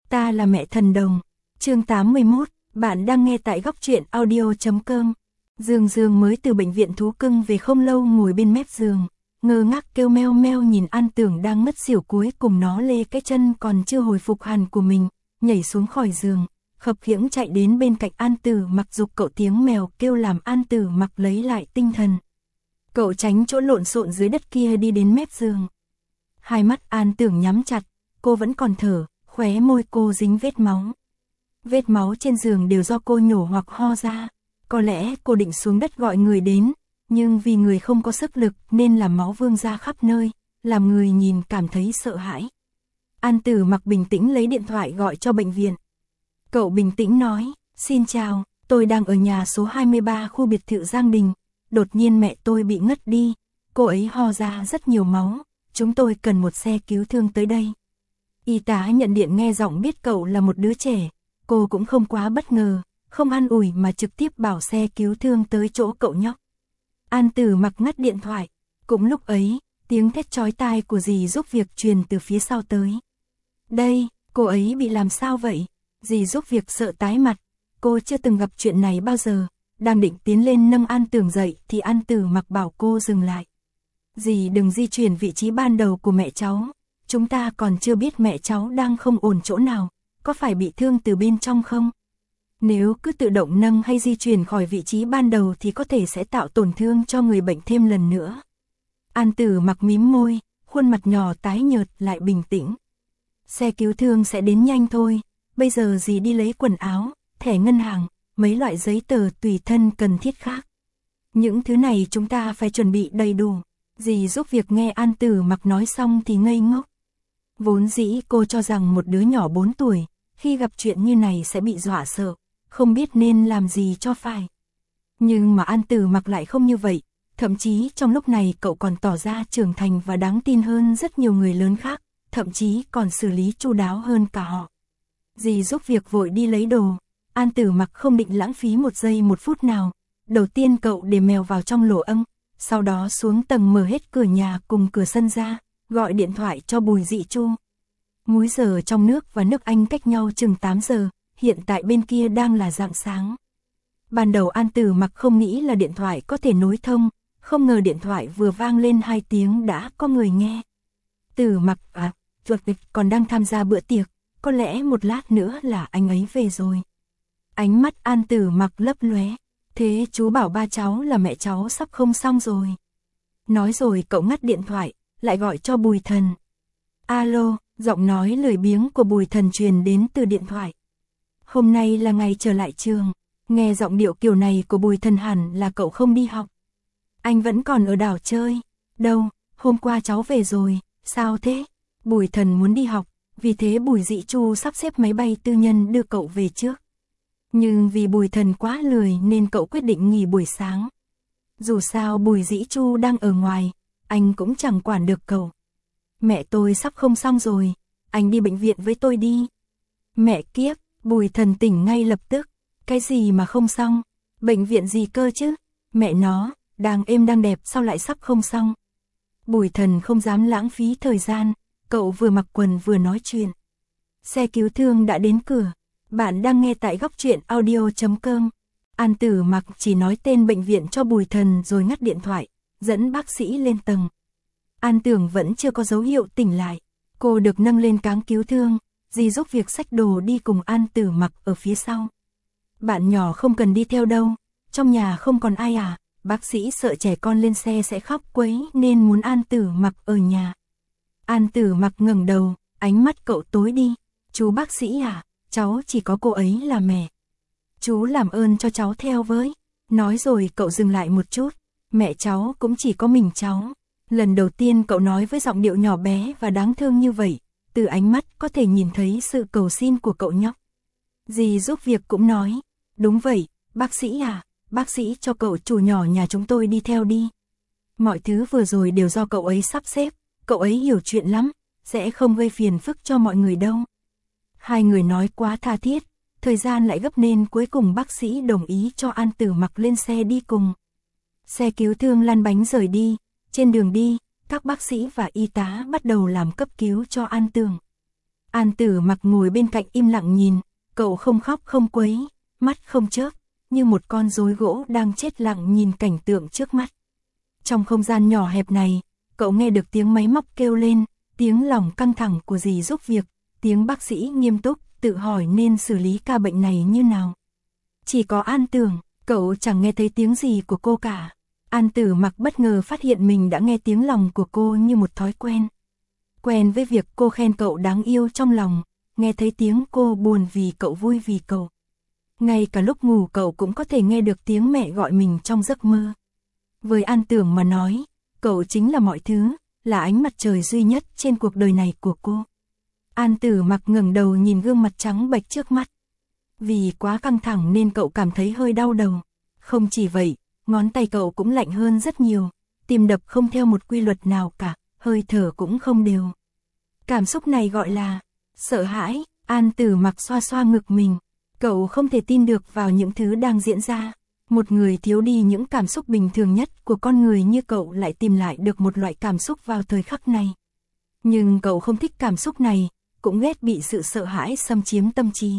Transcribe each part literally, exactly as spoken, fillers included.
Ta là mẹ thần đồng. Chương tám mươi mốt, bạn đang nghe tại góc truyện audio chấm com. Dương Dương mới từ bệnh viện thú cưng về không lâu, ngồi bên mép giường, ngơ ngác kêu meo meo nhìn An Tưởng đang mất xỉu, cuối cùng nó lê cái chân còn chưa hồi phục hẳn của mình, nhảy xuống khỏi giường, khập khiễng chạy đến bên cạnh An Tử Mặc, giục cậu. Tiếng mèo kêu làm An Tử Mặc lấy lại tinh thần. Cậu tránh chỗ lộn xộn dưới đất kia đi đến mép giường. Hai mắt An Tưởng nhắm chặt, cô vẫn còn thở, khóe môi cô dính vết máu. Vết máu trên giường đều do cô nhổ hoặc ho ra. Có lẽ cô định xuống đất gọi người đến, nhưng vì người không có sức lực nên làm máu vương ra khắp nơi, làm người nhìn cảm thấy sợ hãi. An Tử Mặc bình tĩnh lấy điện thoại gọi cho bệnh viện. Cậu bình tĩnh nói, xin chào, tôi đang ở nhà số hai mươi ba khu biệt thự Giang Đình. Đột nhiên mẹ tôi bị ngất đi, cô ấy ho ra rất nhiều máu, chúng tôi cần một xe cứu thương tới đây. Y tá nhận điện nghe giọng biết cậu là một đứa trẻ, cô cũng không quá bất ngờ, không an ủi mà trực tiếp bảo xe cứu thương tới chỗ cậu nhóc. An Tử Mặc ngắt điện thoại, cũng lúc ấy, tiếng thét chói tai của dì giúp việc truyền từ phía sau tới. Đây, cô ấy bị làm sao vậy? Dì giúp việc sợ tái mặt, cô chưa từng gặp chuyện này bao giờ. Đang định tiến lên nâng An Tưởng dậy thì An Tử Mặc bảo cô dừng lại. Dì đừng di chuyển vị trí ban đầu của mẹ cháu, chúng ta còn chưa biết mẹ cháu đang không ổn chỗ nào, có phải bị thương từ bên trong không? Nếu cứ tự động nâng hay di chuyển khỏi vị trí ban đầu thì có thể sẽ tạo tổn thương cho người bệnh thêm lần nữa. An Tử Mặc mím môi, khuôn mặt nhỏ tái nhợt lại bình tĩnh. Xe cứu thương sẽ đến nhanh thôi, bây giờ dì đi lấy quần áo, thẻ ngân hàng, mấy loại giấy tờ tùy thân cần thiết khác. Những thứ này chúng ta phải chuẩn bị đầy đủ. Dì giúp việc nghe An Tử Mặc nói xong thì ngây ngốc. Vốn dĩ cô cho rằng một đứa nhỏ bốn tuổi, khi gặp chuyện như này sẽ bị dọa sợ, không biết nên làm gì cho phải. Nhưng mà An Tử Mặc lại không như vậy, thậm chí trong lúc này cậu còn tỏ ra trưởng thành và đáng tin hơn rất nhiều người lớn khác, thậm chí còn xử lý chu đáo hơn cả họ. Dì giúp việc vội đi lấy đồ. An Tử Mặc không định lãng phí một giây một phút nào. Đầu tiên cậu để mèo vào trong lỗ âm, sau đó xuống tầng mở hết cửa nhà cùng cửa sân ra, gọi điện thoại cho Bùi Dị Chu. Múi giờ trong nước và nước Anh cách nhau chừng tám giờ, hiện tại bên kia đang là rạng sáng. Ban đầu An Tử Mặc không nghĩ là điện thoại có thể nối thông, không ngờ điện thoại vừa vang lên hai tiếng đã có người nghe. Tử Mặc à, chuột vịt còn đang tham gia bữa tiệc, có lẽ một lát nữa là anh ấy về rồi. Ánh mắt An Tử Mặc lấp lóe, thế chú bảo ba cháu là mẹ cháu sắp không xong rồi. Nói rồi cậu ngắt điện thoại, lại gọi cho Bùi Thần. Alo, giọng nói lười biếng của Bùi Thần truyền đến từ điện thoại. Hôm nay là ngày trở lại trường, nghe giọng điệu kiểu này của Bùi Thần hẳn là cậu không đi học. Anh vẫn còn ở đảo chơi. Đâu, hôm qua cháu về rồi, sao thế? Bùi Thần muốn đi học, vì thế Bùi Dị Chu sắp xếp máy bay tư nhân đưa cậu về trước. Nhưng vì Bùi Thần quá lười nên cậu quyết định nghỉ buổi sáng. Dù sao Bùi Dĩ Chu đang ở ngoài, anh cũng chẳng quản được cậu. Mẹ tôi sắp không xong rồi, anh đi bệnh viện với tôi đi. Mẹ kiếp, Bùi Thần tỉnh ngay lập tức. Cái gì mà không xong? Bệnh viện gì cơ chứ? Mẹ nó, đang êm đang đẹp sao lại sắp không xong? Bùi Thần không dám lãng phí thời gian, cậu vừa mặc quần vừa nói chuyện. Xe cứu thương đã đến cửa. Bạn đang nghe tại góc truyện audio chấm com. An Tử Mặc chỉ nói tên bệnh viện cho Bùi Thần rồi ngắt điện thoại, dẫn bác sĩ lên tầng. An Tưởng vẫn chưa có dấu hiệu tỉnh lại. Cô được nâng lên cáng cứu thương, dì giúp việc xách đồ đi cùng An Tử Mặc ở phía sau. Bạn nhỏ không cần đi theo đâu, trong nhà không còn ai à? Bác sĩ sợ trẻ con lên xe sẽ khóc quấy nên muốn An Tử Mặc ở nhà. An Tử Mặc ngẩng đầu, ánh mắt cậu tối đi. Chú bác sĩ à? Cháu chỉ có cô ấy là mẹ. Chú làm ơn cho cháu theo với. Nói rồi cậu dừng lại một chút. Mẹ cháu cũng chỉ có mình cháu. Lần đầu tiên cậu nói với giọng điệu nhỏ bé và đáng thương như vậy. Từ ánh mắt có thể nhìn thấy sự cầu xin của cậu nhóc. Dì giúp việc cũng nói. Đúng vậy, bác sĩ à, bác sĩ cho cậu chủ nhỏ nhà chúng tôi đi theo đi. Mọi thứ vừa rồi đều do cậu ấy sắp xếp. Cậu ấy hiểu chuyện lắm, sẽ không gây phiền phức cho mọi người đâu. Hai người nói quá tha thiết, thời gian lại gấp nên cuối cùng bác sĩ đồng ý cho An Tử Mặc lên xe đi cùng. Xe cứu thương lăn bánh rời đi, trên đường đi, các bác sĩ và y tá bắt đầu làm cấp cứu cho An Tưởng. An Tử Mặc ngồi bên cạnh im lặng nhìn, cậu không khóc không quấy, mắt không chớp, như một con rối gỗ đang chết lặng nhìn cảnh tượng trước mắt. Trong không gian nhỏ hẹp này, cậu nghe được tiếng máy móc kêu lên, tiếng lòng căng thẳng của dì giúp việc, tiếng bác sĩ nghiêm túc, tự hỏi nên xử lý ca bệnh này như nào. Chỉ có An Tưởng, cậu chẳng nghe thấy tiếng gì của cô cả. An Tử Mặc bất ngờ phát hiện mình đã nghe tiếng lòng của cô như một thói quen. Quen với việc cô khen cậu đáng yêu trong lòng, nghe thấy tiếng cô buồn vì cậu vui vì cậu. Ngay cả lúc ngủ cậu cũng có thể nghe được tiếng mẹ gọi mình trong giấc mơ. Với An Tưởng mà nói, cậu chính là mọi thứ, là ánh mặt trời duy nhất trên cuộc đời này của cô. An Tử Mặc ngẩng đầu nhìn gương mặt trắng bệch trước mắt. Vì quá căng thẳng nên cậu cảm thấy hơi đau đầu. Không chỉ vậy, ngón tay cậu cũng lạnh hơn rất nhiều, tim đập không theo một quy luật nào cả, hơi thở cũng không đều. Cảm xúc này gọi là sợ hãi. An Tử Mặc xoa xoa ngực mình, cậu không thể tin được vào những thứ đang diễn ra. Một người thiếu đi những cảm xúc bình thường nhất của con người như cậu lại tìm lại được một loại cảm xúc vào thời khắc này. Nhưng cậu không thích cảm xúc này, cũng ghét bị sự sợ hãi xâm chiếm tâm trí.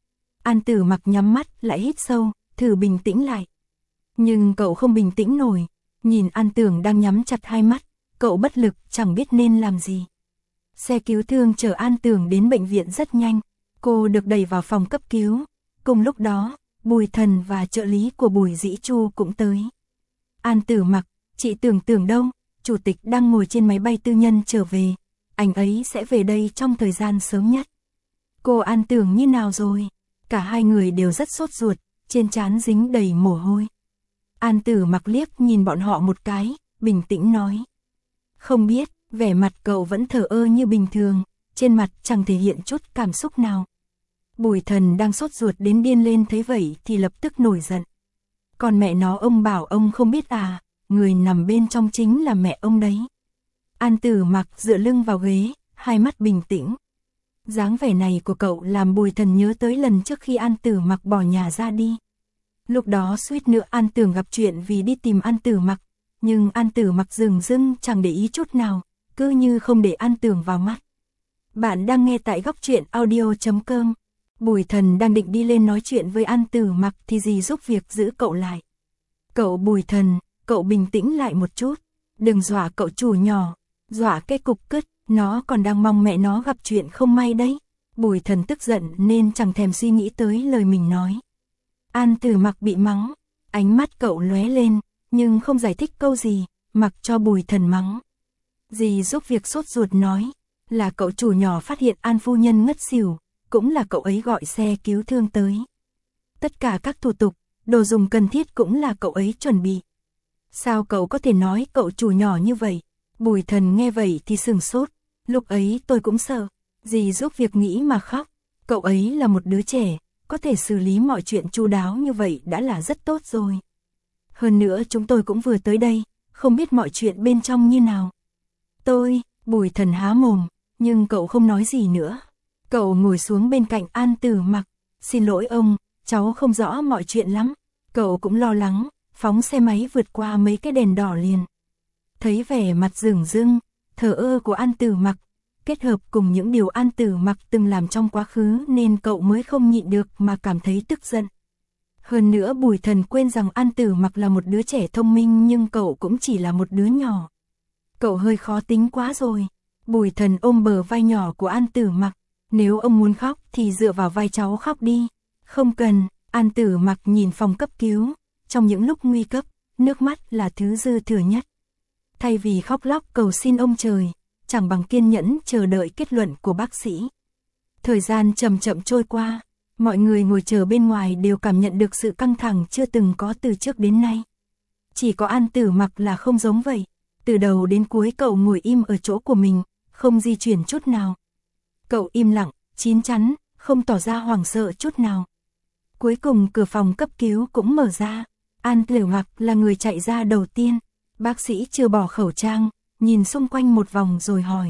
An Tử Mặc nhắm mắt lại hít sâu, thử bình tĩnh lại. Nhưng cậu không bình tĩnh nổi, nhìn An Tưởng đang nhắm chặt hai mắt, cậu bất lực chẳng biết nên làm gì. Xe cứu thương chở An Tưởng đến bệnh viện rất nhanh, cô được đẩy vào phòng cấp cứu. Cùng lúc đó, Bùi Thần và trợ lý của Bùi Dĩ Chu cũng tới. An Tử Mặc, chị Tưởng Tưởng đâu? Chủ tịch đang ngồi trên máy bay tư nhân trở về, anh ấy sẽ về đây trong thời gian sớm nhất. Cô An Tưởng như nào rồi? Cả hai người đều rất sốt ruột, trên trán dính đầy mồ hôi. An Tử Mặc liếc nhìn bọn họ một cái, bình tĩnh nói. Không biết, vẻ mặt cậu vẫn thờ ơ như bình thường, trên mặt chẳng thể hiện chút cảm xúc nào. Bùi Thần đang sốt ruột đến điên lên thấy vậy thì lập tức nổi giận. Còn mẹ nó ông bảo ông không biết à, người nằm bên trong chính là mẹ ông đấy. An Tử Mặc dựa lưng vào ghế, hai mắt bình tĩnh. Dáng vẻ này của cậu làm Bùi Thần nhớ tới lần trước khi An Tử Mặc bỏ nhà ra đi. Lúc đó suýt nữa An Tưởng gặp chuyện vì đi tìm An Tử Mặc, nhưng An Tử Mặc dừng dưng chẳng để ý chút nào, cứ như không để An Tưởng vào mắt. Bạn đang nghe tại góc truyện audio chấm com. Bùi Thần đang định đi lên nói chuyện với An Tử Mặc thì dì giúp việc giữ cậu lại. Cậu Bùi Thần, cậu bình tĩnh lại một chút, đừng dọa cậu chủ nhỏ, dọa cái cục cứt, nó còn đang mong mẹ nó gặp chuyện không may đấy. Bùi Thần tức giận nên chẳng thèm suy nghĩ tới lời mình nói. An Tử Mặc bị mắng, ánh mắt cậu lóe lên, nhưng không giải thích câu gì, mặc cho Bùi Thần mắng. Dì giúp việc sốt ruột nói, là cậu chủ nhỏ phát hiện An phu nhân ngất xỉu, cũng là cậu ấy gọi xe cứu thương tới. Tất cả các thủ tục, đồ dùng cần thiết cũng là cậu ấy chuẩn bị. Sao cậu có thể nói cậu chủ nhỏ như vậy? Bùi Thần nghe vậy thì sừng sốt, lúc ấy tôi cũng sợ, dì giúp việc nghĩ mà khóc, cậu ấy là một đứa trẻ, có thể xử lý mọi chuyện chu đáo như vậy đã là rất tốt rồi. Hơn nữa chúng tôi cũng vừa tới đây, không biết mọi chuyện bên trong như nào. Tôi, Bùi Thần há mồm, nhưng cậu không nói gì nữa. Cậu ngồi xuống bên cạnh An Tử Mặc, xin lỗi ông, cháu không rõ mọi chuyện lắm. Cậu cũng lo lắng, phóng xe máy vượt qua mấy cái đèn đỏ liền. Thấy vẻ mặt dửng dưng, thờ ơ của An Tử Mặc, kết hợp cùng những điều An Tử Mặc từng làm trong quá khứ nên cậu mới không nhịn được mà cảm thấy tức giận. Hơn nữa Bùi Thần quên rằng An Tử Mặc là một đứa trẻ thông minh nhưng cậu cũng chỉ là một đứa nhỏ. Cậu hơi khó tính quá rồi. Bùi Thần ôm bờ vai nhỏ của An Tử Mặc, nếu ông muốn khóc thì dựa vào vai cháu khóc đi. Không cần. An Tử Mặc nhìn phòng cấp cứu, trong những lúc nguy cấp, nước mắt là thứ dư thừa nhất. Thay vì khóc lóc cầu xin ông trời, chẳng bằng kiên nhẫn chờ đợi kết luận của bác sĩ. Thời gian chậm chậm trôi qua, mọi người ngồi chờ bên ngoài đều cảm nhận được sự căng thẳng chưa từng có từ trước đến nay. Chỉ có An Tử Mặc là không giống vậy, từ đầu đến cuối cậu ngồi im ở chỗ của mình, không di chuyển chút nào. Cậu im lặng, chín chắn, không tỏ ra hoảng sợ chút nào. Cuối cùng cửa phòng cấp cứu cũng mở ra, An Tử Mặc là người chạy ra đầu tiên. Bác sĩ chưa bỏ khẩu trang, nhìn xung quanh một vòng rồi hỏi.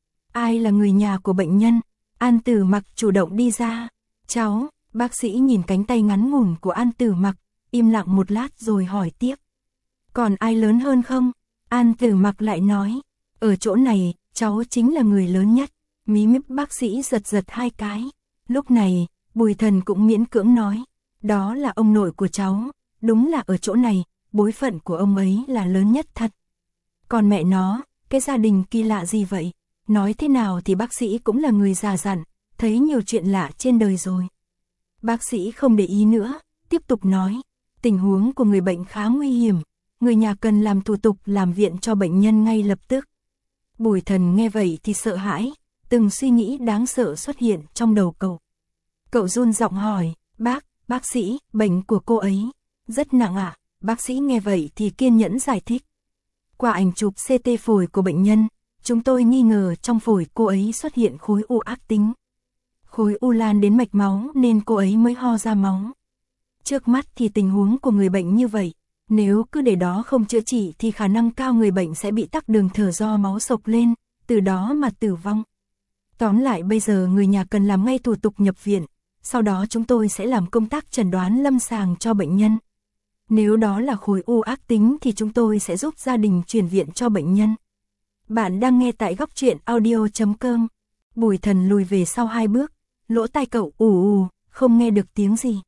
Ai là người nhà của bệnh nhân? An Tử Mặc chủ động đi ra. Cháu. Bác sĩ nhìn cánh tay ngắn ngủn của An Tử Mặc, im lặng một lát rồi hỏi tiếp. Còn ai lớn hơn không? An Tử Mặc lại nói. Ở chỗ này, cháu chính là người lớn nhất. Mí míp bác sĩ giật giật hai cái. Lúc này, Bùi Thần cũng miễn cưỡng nói, đó là ông nội của cháu, đúng là ở chỗ này, bối phận của ông ấy là lớn nhất thật. Còn mẹ nó, cái gia đình kỳ lạ gì vậy? Nói thế nào thì bác sĩ cũng là người già dặn, thấy nhiều chuyện lạ trên đời rồi. Bác sĩ không để ý nữa, tiếp tục nói, tình huống của người bệnh khá nguy hiểm, người nhà cần làm thủ tục làm viện cho bệnh nhân ngay lập tức. Bùi Thần nghe vậy thì sợ hãi, từng suy nghĩ đáng sợ xuất hiện trong đầu cậu. Cậu run giọng hỏi, bác, bác sĩ, bệnh của cô ấy rất nặng ạ. À? Bác sĩ nghe vậy thì kiên nhẫn giải thích. Qua ảnh chụp xê tê phổi của bệnh nhân, chúng tôi nghi ngờ trong phổi cô ấy xuất hiện khối u ác tính. Khối u lan đến mạch máu nên cô ấy mới ho ra máu. Trước mắt thì tình huống của người bệnh như vậy, nếu cứ để đó không chữa trị thì khả năng cao người bệnh sẽ bị tắc đường thở do máu sộc lên, từ đó mà tử vong. Tóm lại bây giờ người nhà cần làm ngay thủ tục nhập viện, sau đó chúng tôi sẽ làm công tác chẩn đoán lâm sàng cho bệnh nhân. Nếu đó là khối u ác tính thì chúng tôi sẽ giúp gia đình chuyển viện cho bệnh nhân. Bạn đang nghe tại góc truyện audio chấm com. Bùi Thần lùi về sau hai bước, lỗ tai cậu ù ù, không nghe được tiếng gì.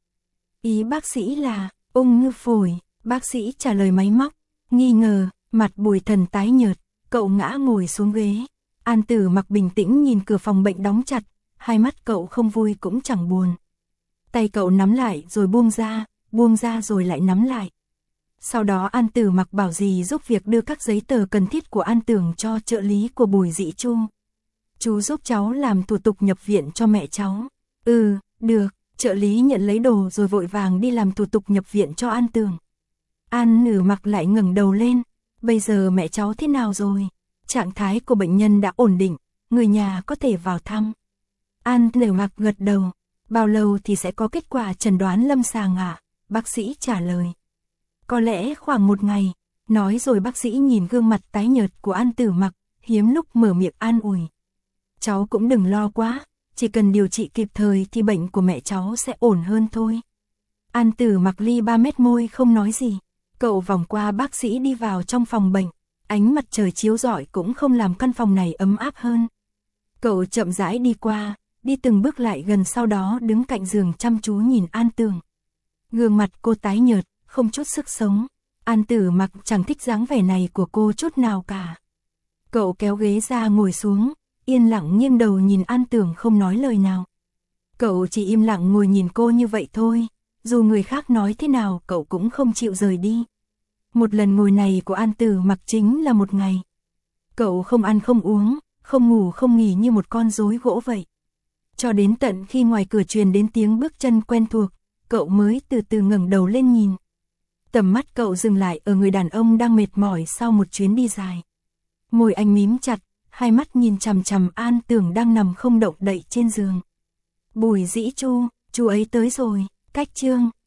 Ý bác sĩ là ung thư phổi, bác sĩ trả lời máy móc, nghi ngờ, mặt Bùi Thần tái nhợt, cậu ngã ngồi xuống ghế. An Tử Mặc bình tĩnh nhìn cửa phòng bệnh đóng chặt, hai mắt cậu không vui cũng chẳng buồn. Tay cậu nắm lại rồi buông ra, buông ra rồi lại nắm lại. Sau đó An Tử Mặc bảo dì giúp việc đưa các giấy tờ cần thiết của An Tưởng cho trợ lý của Bùi Dĩ Chu. Chú giúp cháu làm thủ tục nhập viện cho mẹ cháu. Ừ, được, trợ lý nhận lấy đồ rồi vội vàng đi làm thủ tục nhập viện cho An Tưởng. An Tử Mặc lại ngẩng đầu lên, bây giờ mẹ cháu thế nào rồi? Trạng thái của bệnh nhân đã ổn định, người nhà có thể vào thăm. An Tử Mặc gật đầu, bao lâu thì sẽ có kết quả chẩn đoán lâm sàng ạ? À? Bác sĩ trả lời. Có lẽ khoảng một ngày, nói rồi bác sĩ nhìn gương mặt tái nhợt của An Tử Mặc, hiếm lúc mở miệng an ủi. Cháu cũng đừng lo quá, chỉ cần điều trị kịp thời thì bệnh của mẹ cháu sẽ ổn hơn thôi. An Tử Mặc ly ba mét môi không nói gì, cậu vòng qua bác sĩ đi vào trong phòng bệnh, ánh mặt trời chiếu rọi cũng không làm căn phòng này ấm áp hơn. Cậu chậm rãi đi qua, đi từng bước lại gần sau đó đứng cạnh giường chăm chú nhìn An Tưởng. Gương mặt cô tái nhợt, không chút sức sống. An Tử Mặc chẳng thích dáng vẻ này của cô chút nào cả. Cậu kéo ghế ra ngồi xuống, yên lặng nghiêng đầu nhìn An Tưởng không nói lời nào. Cậu chỉ im lặng ngồi nhìn cô như vậy thôi, dù người khác nói thế nào cậu cũng không chịu rời đi. Một lần ngồi này của An Tử Mặc chính là một ngày. Cậu không ăn không uống, không ngủ không nghỉ như một con rối gỗ vậy. Cho đến tận khi ngoài cửa truyền đến tiếng bước chân quen thuộc, cậu mới từ từ ngẩng đầu lên nhìn. Tầm mắt cậu dừng lại ở người đàn ông đang mệt mỏi sau một chuyến đi dài. Môi anh mím chặt, hai mắt nhìn chằm chằm An Tưởng đang nằm không động đậy trên giường. Bùi Dĩ Chu, chú ấy tới rồi, cách chương.